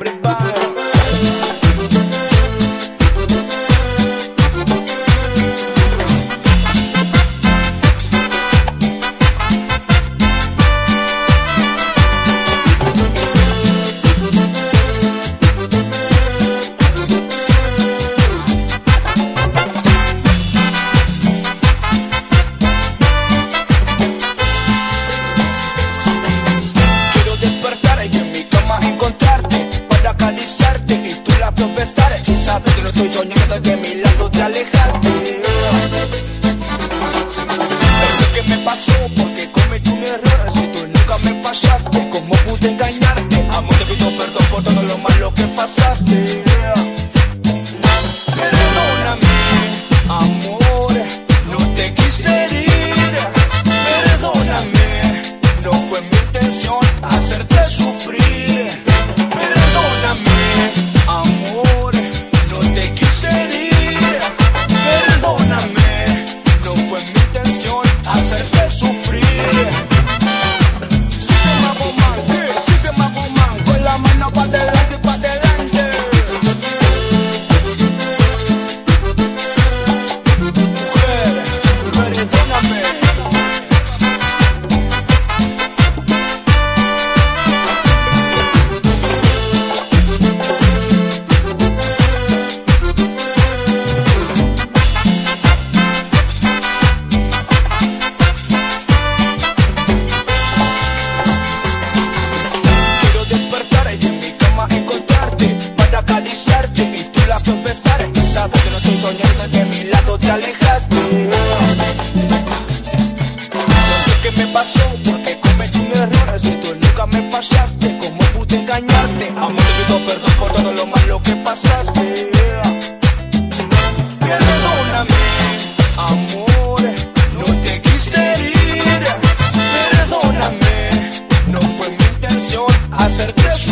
everybody. Y tú la besar y sabes que no estoy soñando, que de mi lado te alejaste. Eso que me pasó porque cometí un error. Si tú nunca me fallaste, ¿cómo pude engañarte? Amor, te pido perdón por todo lo malo que pasaste. Perdóname, amor, no te quise herir. Perdóname, no fue mi intención hacerte sufrir. Perdóname, amor, no te quise herir. Perdóname, no fue mi intención hacerte sufrir. Sigue más bomán, con la mano pa' adelante y pa' adelante. Mujer, perdóname. Y tú la fue besar y sabes que no estoy soñando, que de mi lado te alejaste. No sé qué me pasó porque cometí un error. Si tú nunca me fallaste, ¿cómo pude engañarte? Amor, te pido perdón por todo lo malo que pasaste. Perdóname, amor, no te quise herir. Perdóname, no fue mi intención hacerte sufrir.